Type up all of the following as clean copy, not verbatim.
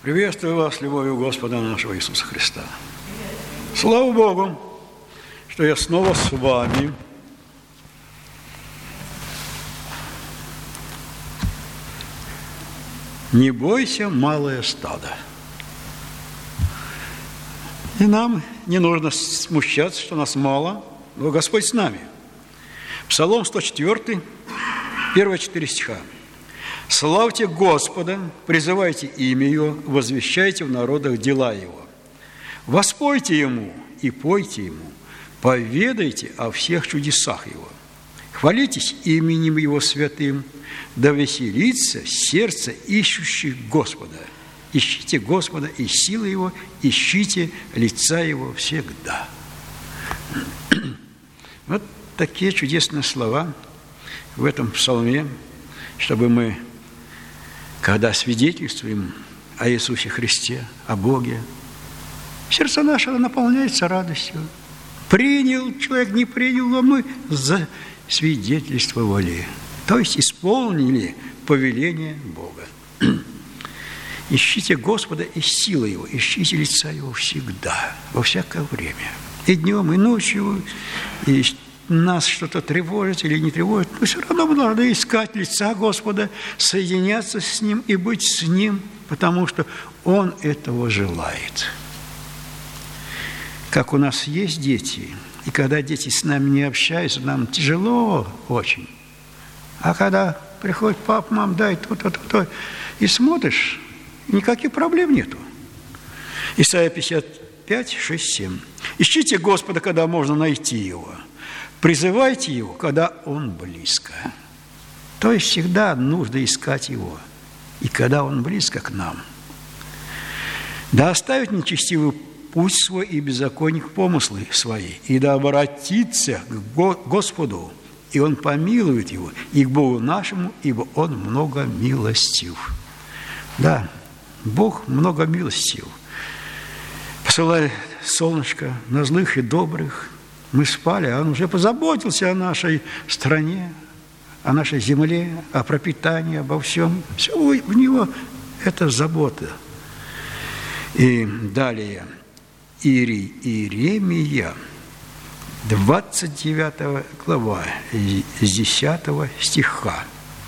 Приветствую вас любовью Господа нашего Иисуса Христа. Слава Богу, что я снова с вами. Не бойся, малое стадо. И нам не нужно смущаться, что нас мало, но Господь с нами. Псалом 104, первые 4 стиха. «Славьте Господа, призывайте имя Его, возвещайте в народах дела Его. Воспойте Ему и пойте Ему, поведайте о всех чудесах Его. Хвалитесь именем Его святым, да веселится сердце ищущих Господа. Ищите Господа и силы Его, ищите лица Его всегда». Вот такие чудесные слова в этом псалме, чтобы мы, когда свидетельствуем о Иисусе Христе, о Боге, сердце наше наполняется радостью. Принял человек, не принял, но мы засвидетельствовали, то есть исполнили повеление Бога. Ищите Господа и силы Его, ищите лица Его всегда, во всякое время. И днем, и ночью, и нас что-то тревожит или не тревожит, но все равно мы должны искать лица Господа, соединяться с Ним и быть с Ним, потому что Он этого желает. Как у нас есть дети, и когда дети с нами не общаются, нам тяжело очень. А когда приходит папа, мам, дай то, и смотришь, никаких проблем нету. Исайя 55, 6, 7. «Ищите Господа, когда можно найти Его. Призывайте Его, когда Он близко». То есть всегда нужно искать Его, и когда Он близко к нам. «Да оставит нечестивый путь свой и беззаконник помыслы свои, и да обратится к Господу, и Он помилует его, и к Богу нашему, ибо Он много милостив». Да, Бог много милостив. Посылает солнышко на злых и добрых. Мы спали, а Он уже позаботился о нашей стране, о нашей земле, о пропитании, обо всем. Все у Него это забота. И далее. Иеремия, 29 глава, с 10 стиха.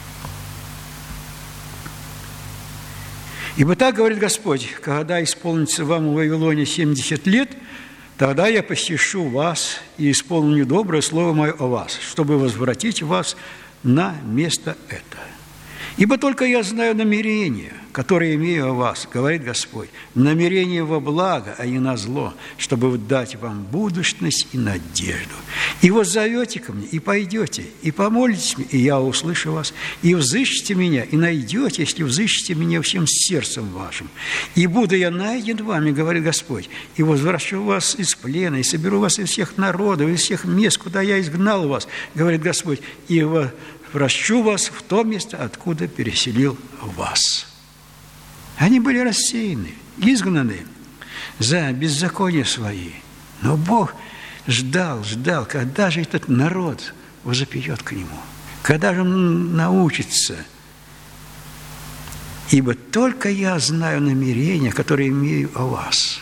«Ибо так говорит Господь: когда исполнится вам в Вавилоне 70 лет, тогда я посещу вас и исполню доброе слово мое о вас, чтобы возвратить вас на место это. Ибо только я знаю намерения, которые имею о вас, говорит Господь, намерения во благо, а не на зло, чтобы дать вам будущность и надежду. И вот зовете ко мне, и пойдете, и помолитесь мне, и я услышу вас, и взыщите меня, и найдете, если взыщите меня всем сердцем вашим. И буду я найден вами, говорит Господь, и возвращу вас из плена, и соберу вас из всех народов, из всех мест, куда я изгнал вас, говорит Господь, и возвращу вас в то место, откуда переселил вас». Они были рассеяны, изгнаны за беззаконие свои. Но Бог ждал, когда же этот народ возопьет к Нему, когда же он научится. «Ибо только я знаю намерения, которые имею о вас».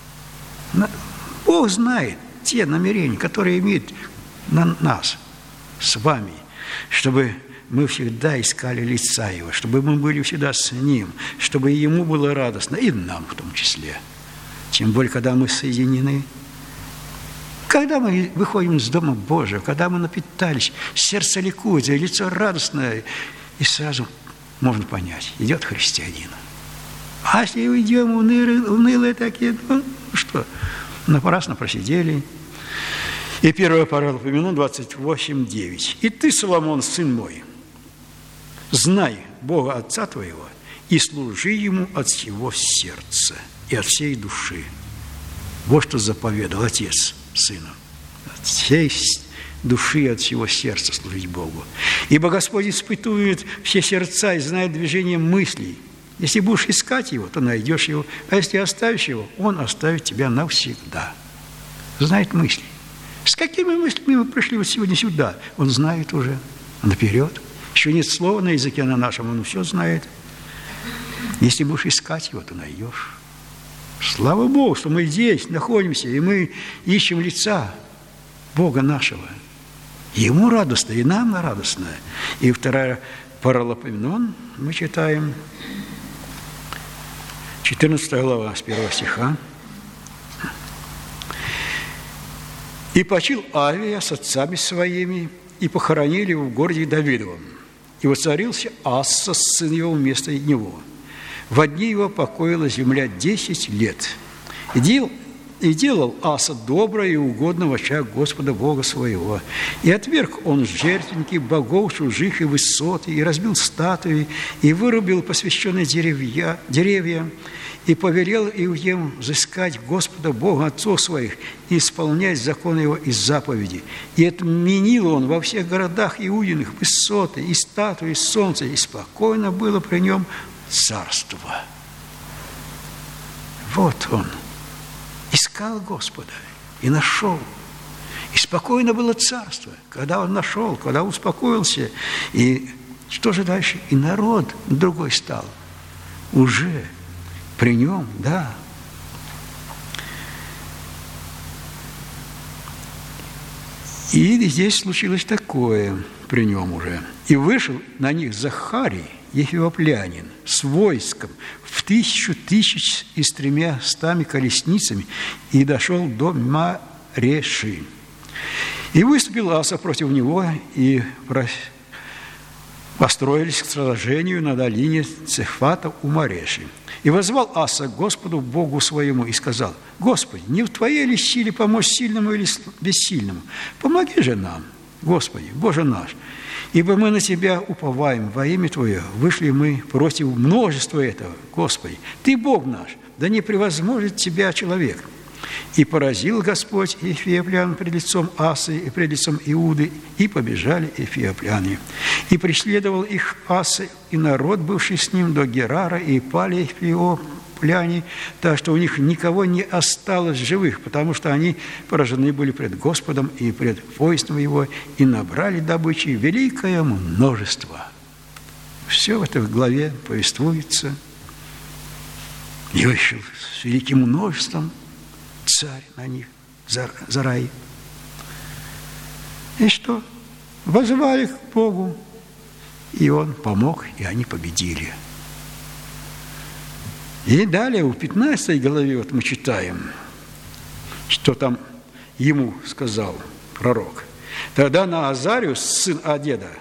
Бог знает те намерения, которые имеет на нас, с вами, чтобы мы всегда искали лица Его, чтобы мы были всегда с Ним, чтобы Ему было радостно, и нам в том числе. Тем более, когда мы соединены. Когда мы выходим из Дома Божьего, когда мы напитались, сердце ликует, и лицо радостное, и сразу можно понять, идет христианин. А если уйдем унылые такие, ну что, напрасно просидели. И 1 Паралипоменон 28:9. «И ты, Соломон, сын мой, знай Бога Отца твоего и служи Ему от всего сердца и от всей души». Вот что заповедал Отец Сыну. От всей души и от всего сердца служить Богу. «Ибо Господь испытует все сердца и знает движение мыслей. Если будешь искать Его, то найдешь Его, а если оставишь Его, Он оставит тебя навсегда». Знает мысли. С какими мыслями мы пришли вот сегодня сюда? Он знает уже наперед. Еще нет слова на языке на нашем, Он все знает. Если будешь искать его, то найдешь. Слава Богу, что мы здесь находимся, и мы ищем лица Бога нашего. Ему радостно, и нам радостно. И 2 Паралипоменон мы читаем, 14 глава, с 1 стиха. «И почил Авия с отцами своими, и похоронили его в городе Давидовом. И воцарился Асса, сын его, вместо него. Во дни его покоилась земля 10 лет. И делал Аса доброе и угодное в очах Господа Бога своего. И отверг он жертвенники богов чужих и высоты, и разбил статуи, и вырубил посвященные деревья, и повелел иудеям взыскать Господа Бога отцов своих и исполнять законы его и заповеди. И отменил он во всех городах иудиных высоты, и статуи, и солнце, и спокойно было при нем царство». Вот он искал Господа и нашел. И спокойно было царство, когда он нашел, когда успокоился. И что же дальше? И народ другой стал. Уже при нем, да. И здесь случилось такое при нем уже. «И вышел на них Захарий, ефиоплянин, с войском в 1000 тысяч и с 300 колесницами, и дошел до Мареши. И выступил Аса против него, и построились к сражению на долине Цефата у Мареши. И воззвал Аса к Господу Богу своему и сказал: Господи, не в Твоей ли силе помочь сильному или бессильному? Помоги же нам, Господи, Боже наш, ибо мы на Тебя уповаем во имя Твое. Вышли мы против множества этого, Господи. Ты Бог наш, да не превозможет Тебя человек. И поразил Господь эфиоплян пред лицом Асы и пред лицом Иуды, и побежали эфиопляне. И преследовал их Аса и народ, бывший с ним, до Герара, и пали эфиопляне, так что у них никого не осталось живых, потому что они поражены были пред Господом и пред войском его, и набрали добычи великое множество». Все в этой главе повествуется. И вышел с великим множеством царь на них, за рай. И что? Воззвали к Богу, и Он помог, и они победили. И далее в 15 главе вот мы читаем, что там ему сказал пророк. Тогда на Азарию, сын Одеда,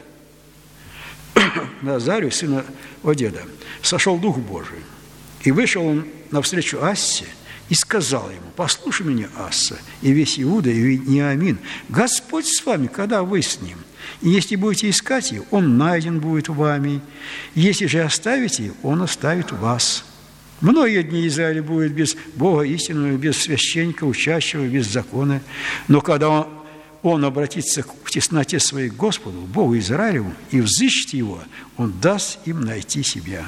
сошел Дух Божий, и вышел он навстречу Ассе, и сказал ему: послушай меня, Аса, и весь Иуда, и Вениамин, Господь с вами, когда вы с ним. И если будете искать его, он найден будет вами. Если же оставите его, он оставит вас. Многие дни Израиля будет без Бога истинного, без священника, учащего, без закона. Но когда он обратится к тесноте своей к Господу, Богу Израилеву, и взыщет его, он даст им найти себя.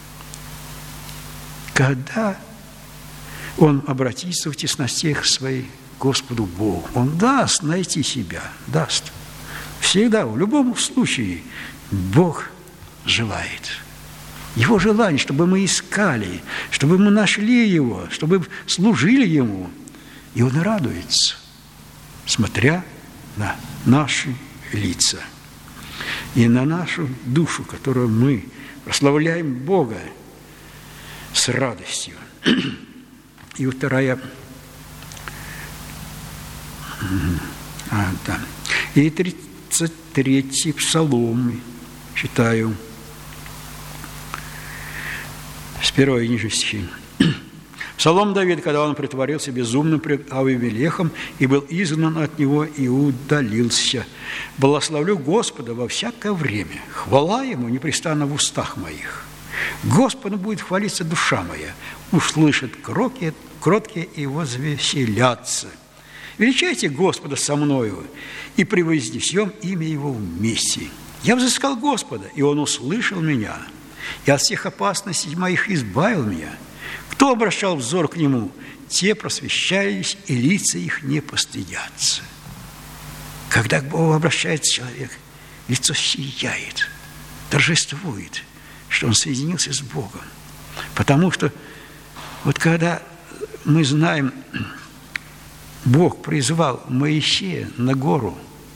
Когда он обратится в тесноте своей к Господу Богу, он даст найти себя, даст. Всегда, в любом случае, Бог желает. Его желание, чтобы мы искали, чтобы мы нашли Его, чтобы служили Ему. И Он радуется, смотря на наши лица и на нашу душу, которую мы прославляем Бога с радостью. И вторая, и 33-й псалом читаю, с 1 и ниже стихи. Псалом Давида, когда он притворился безумным пред Авимелехом и был изгнан от него и удалился. Благословлю Господа во всякое время, хвала Ему непрестанно в устах моих. Господу будет хвалиться душа моя, услышит кроткие и возвеселятся. Величайте Господа со мною, и превознесем имя Его вместе. Я взыскал Господа, и Он услышал меня, и от всех опасностей моих избавил меня. Кто обращал взор к Нему, те просвещались, и лица их не постыдятся. Когда к Богу обращается человек, лицо сияет, торжествует, что он соединился с Богом. Потому что вот когда мы знаем, Бог призвал Моисея на гору,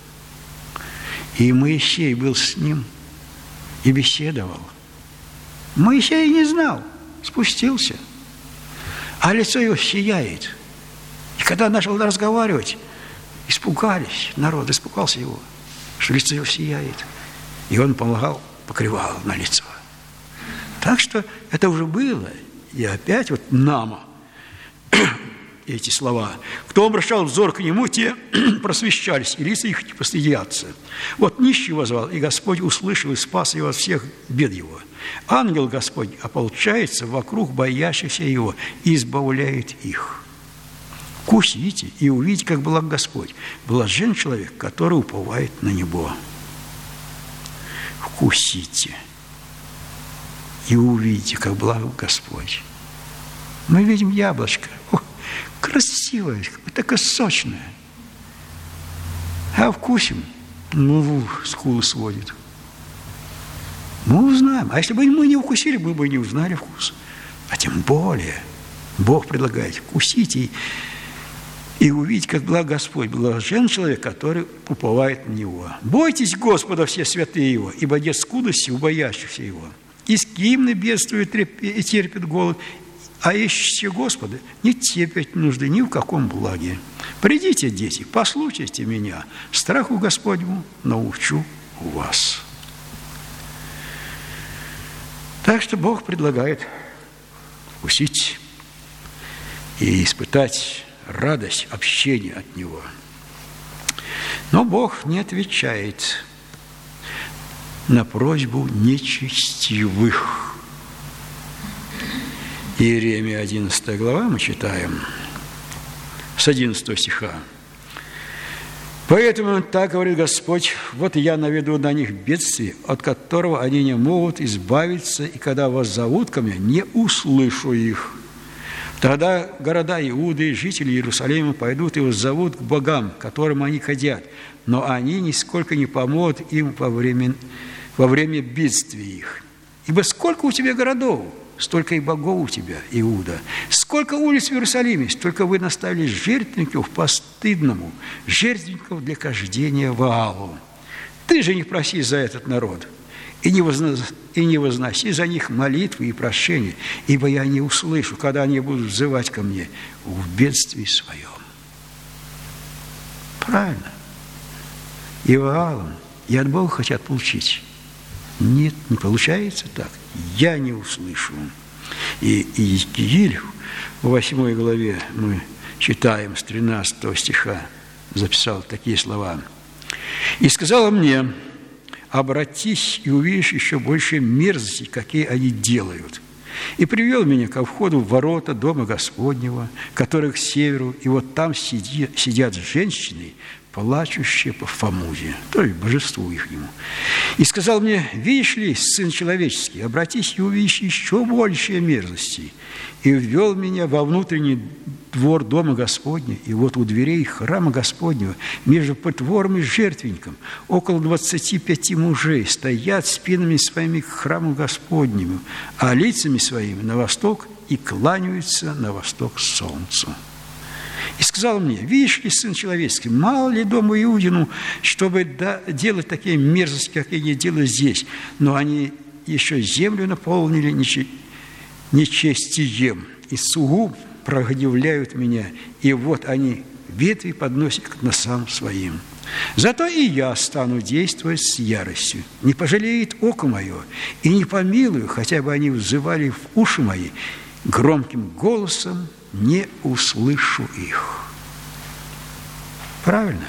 и Моисей был с ним и беседовал. Моисей не знал, спустился, а лицо его сияет. И когда начал разговаривать, испугались, народ испугался его, что лицо его сияет. И он помогал покрывало на лицо. Так что это уже было. И опять вот нам эти слова. Кто обращал взор к нему, те просвещались, и лица их не постыдятся. Вот нищего звал, и Господь услышал и спас его от всех бед его. Ангел Господь ополчается вокруг боящихся его и избавляет их. Вкусите и увидите, как благ Господь. Блажен человек, который уповает на Него. Вкусите и увидите, как благ Господь. Мы видим яблочко. О, красивое, такое сочное. А вкусим, скулы сводит. Мы узнаем. А если бы мы не укусили, мы бы не узнали вкус. А тем более Бог предлагает: вкусите и увидеть, как благ Господь. Блажен человек, который уповает на Него. Бойтесь Господа, все святые Его, ибо нет скудости у боящихся Его. Искимны бедствуют и терпят голод, а ищущие Господа не терпят нужды ни в каком благе. Придите, дети, послушайте меня, страху Господнему научу вас. Так что Бог предлагает вкусить и испытать радость общения от Него. Но Бог не отвечает на просьбу нечестивых. Иеремия 11 глава мы читаем с 11 стиха. «Поэтому так говорит Господь: вот я наведу на них бедствие, от которого они не могут избавиться, и когда вас зовут ко мне, не услышу их. Тогда города Иуды и жители Иерусалима пойдут и вас зовут к богам, к которым они ходят, но они нисколько не помогут им во время бедствия их. Ибо сколько у тебя городов, столько и богов у тебя, Иуда. Сколько улиц в Иерусалиме, столько вы наставили жертвенников постыдному, жертвенников для кождения Ваалу. Ты же не проси за этот народ, и не возноси за них молитвы и прошения, ибо я не услышу, когда они будут взывать ко мне в бедствии своем». Правильно. И Ваалом, и от Бога хотят получить. Нет, не получается так. Я не услышу. И Иезекииль в 8 главе мы читаем с 13 стиха, записал такие слова. «И сказала мне: обратись и увидишь еще больше мерзостей, какие они делают. И привел меня ко входу в ворота дома Господнего, которые к северу, и вот там сидят женщины, плачущие по Фамузе», то есть божеству ихнему. «И сказал мне: видишь ли, сын человеческий, обратись и увидишь еще большие мерзости. И ввел меня во внутренний двор дома Господня, и вот у дверей храма Господнего, между притвором и жертвенником, около 25 мужей стоят спинами своими к храму Господнему, а лицами своими на восток, и кланяются на восток солнцу. И сказал мне: видишь ли, сын человеческий, мало ли дому Иудину, чтобы делать такие мерзости, как они делают здесь, но они еще землю наполнили нечестием, и сугуб прогневляют меня, и вот они ветви подносят к носам своим. Зато и я стану действовать с яростью. Не пожалеет око мое, и не помилую, хотя бы они взывали в уши мои, громким голосом не услышу их». Правильно?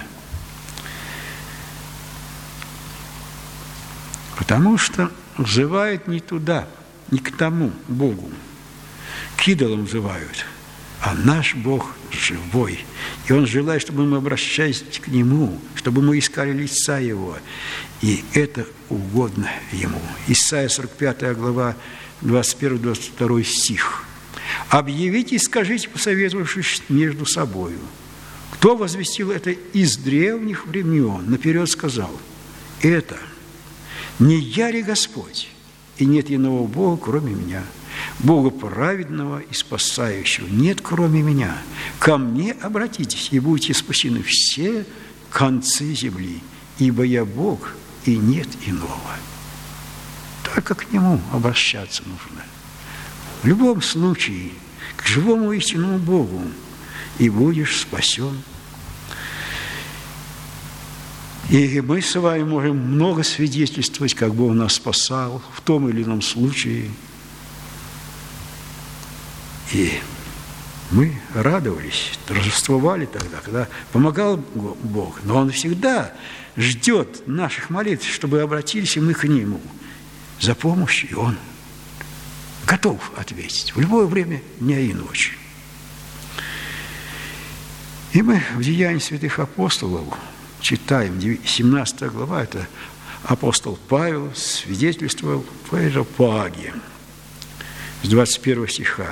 Потому что взывают не туда, не к тому Богу. К идолам взывают. А наш Бог живой. И Он желает, чтобы мы обращались к Нему, чтобы мы искали лица Его. И это угодно Ему. Исайя 45 глава, 21-22 стих. «Объявите и скажите, посоветовавшись между собою, кто возвестил это из древних времен, наперед сказал: это не я ли Господь, и нет иного Бога, кроме меня. Бога праведного и спасающего нет, кроме меня. Ко мне обратитесь, и будете спасены все концы земли, ибо я Бог, и нет иного». Только к Нему обращаться нужно. В любом случае, к живому истинному Богу, и будешь спасен. И мы с вами можем много свидетельствовать, как Бог нас спасал в том или ином случае. И мы радовались, торжествовали тогда, когда помогал Бог. Но Он всегда ждет наших молитв, чтобы обратились мы к Нему за помощью, и Он готов ответить в любое время дня и ночи. И мы в Деянии святых апостолов читаем, 17 глава, это апостол Павел свидетельствовал в Ареопаге, с 21 стиха.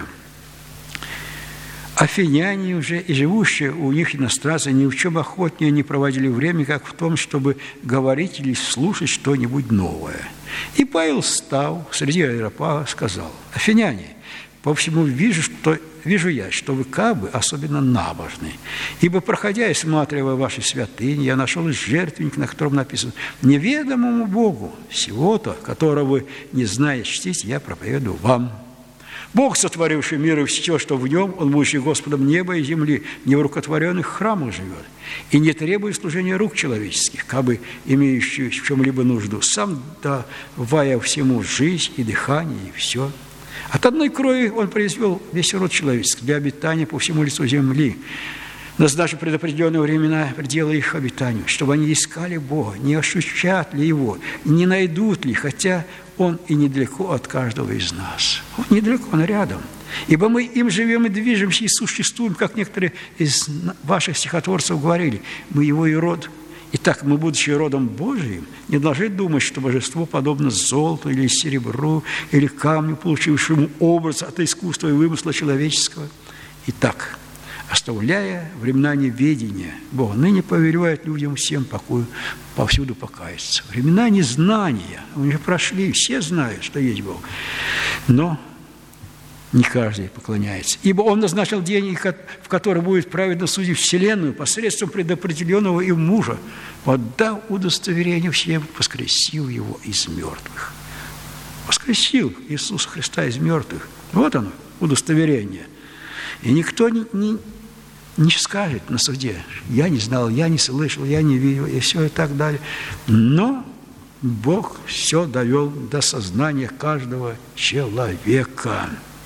«Афиняне уже и живущие у них иностранцы ни в чем охотнее не проводили время, как в том, чтобы говорить или слушать что-нибудь новое. И Павел, став среди Ареопага, сказал: афиняне, по всему вижу я, что вы как бы особенно набожны. Ибо, проходя и осматривая ваши святыни, я нашел жертвенник, на котором написано: неведомому Богу, сего-то, которого вы не знаете чтить, я проповедую вам. Бог, сотворивший мир и все, что в нем, Он, будучи Господом неба и земли, не в рукотворенных храмах живет, и не требует служения рук человеческих, как бы имеющий в чем-либо нужду, сам давая всему жизнь и дыхание, и все. От одной крови Он произвел весь род человеческий для обитания по всему лицу земли, назначив предопределенные времена пределы их обитанию, чтобы они искали Бога, не ощущат ли Его, не найдут ли, хотя Он и недалеко от каждого из нас. Он недалеко, Он рядом. Ибо мы им живем и движемся, и существуем, как некоторые из ваших стихотворцев говорили, мы Его и род. Итак, мы, будучи родом Божиим, не должны думать, что божество подобно золоту или серебру, или камню, получившему образ от искусства и вымысла человеческого. Итак, оставляя времена неведения, Бог ныне повелевает людям всем повсюду покаяться. Времена незнания уже прошли, все знают, что есть Бог, но не каждый поклоняется. Ибо Он назначил день, в который будет праведно судить вселенную посредством предопределенного им мужа, поддав удостоверение всем, воскресил Его из мертвых. Воскресил Иисуса Христа из мертвых. Вот оно, удостоверение. И никто не скажет на суде: я не знал, я не слышал, я не видел, и все, и так далее. Но Бог все довел до сознания каждого человека.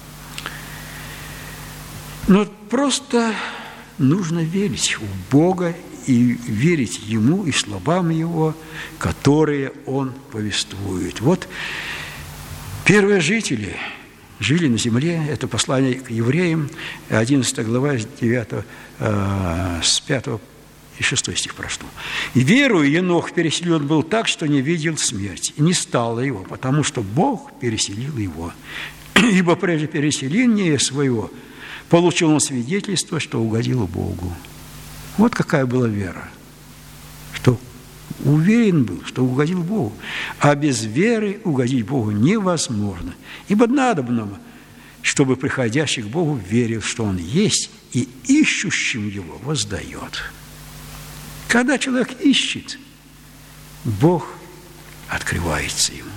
Но просто нужно верить в Бога и верить Ему и словам Его, которые Он повествует. Вот первые жители жили на земле, это послание к евреям, 11 глава, с 5 и 6 стих прочту. «И верою Енох переселен был так, что не видел смерти, и не стало его, потому что Бог переселил его. Ибо прежде переселения своего получил он свидетельство, что угодил Богу». Вот какая была вера, что уверен был, что угодил Богу. А без веры угодить Богу невозможно. Ибо надобно, чтобы приходящий к Богу верил, что Он есть, и ищущим Его воздает. Когда человек ищет, Бог открывается ему.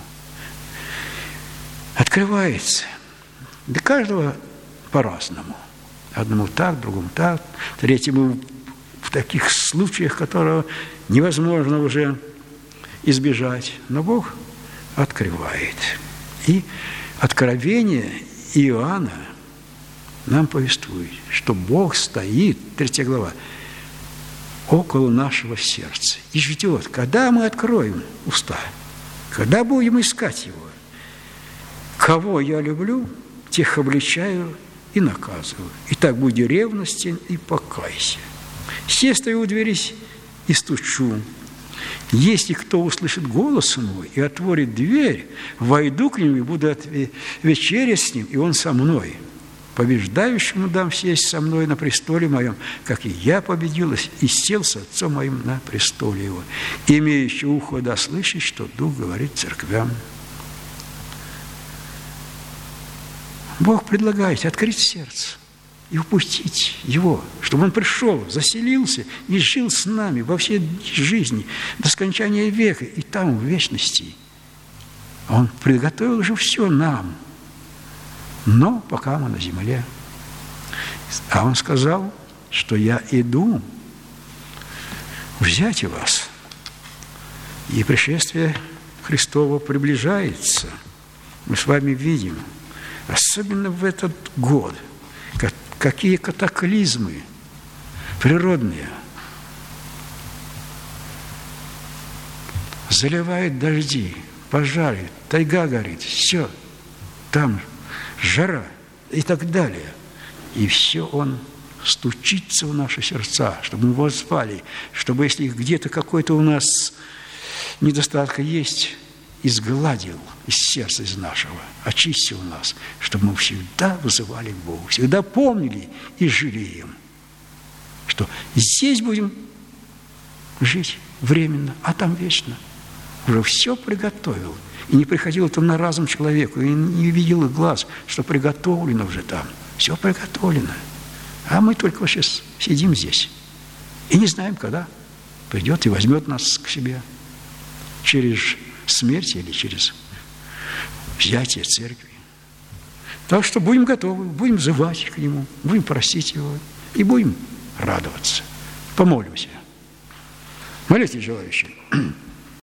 Открывается. Для каждого по-разному. Одному так, другому так, третьему в таких случаях, которые невозможно уже избежать. Но Бог открывает. И откровение Иоанна нам повествует, что Бог стоит, 3 глава, около нашего сердца и ждет, когда мы откроем уста, когда будем искать Его. Кого я люблю, тех обличаю и наказываю. Итак, будь ревностен и покайся. Се стою у двери и стучу. Если кто услышит голос мой и отворит дверь, войду к нему и буду вечерять с ним, и он со мной. Побеждающему дам сесть со мной на престоле моем, как и я победил и сел с Отцом моим на престоле его. Имеющий ухо да слышит, что Дух говорит церквям. Бог предлагает открыть сердце и впустить Его, чтобы Он пришел, заселился и жил с нами во всей жизни до скончания века и там, в вечности. Он приготовил же все нам, но пока мы на земле. А Он сказал, что я иду взять вас. И пришествие Христово приближается. Мы с вами видим, особенно в этот год, какие катаклизмы природные. Заливают дожди, пожары, тайга горит, все, там жара и так далее. И все Он стучится в наши сердца, чтобы мы его звали, чтобы, если где-то какой-то у нас недостаток есть, изгладил из сердца из нашего, очистил нас, чтобы мы всегда вызывали к Богу, всегда помнили и жили им, что здесь будем жить временно, а там вечно. Уже все приготовил. И не приходил это на разум человеку, и не видел их глаз, что приготовлено уже там. Все приготовлено. А мы только сейчас сидим здесь и не знаем, когда придет и возьмет нас к себе. Через смерть или через взятие церкви. Так что будем готовы, будем взывать к Нему, будем просить Его и будем радоваться. Помолимся. Молитесь, желающие.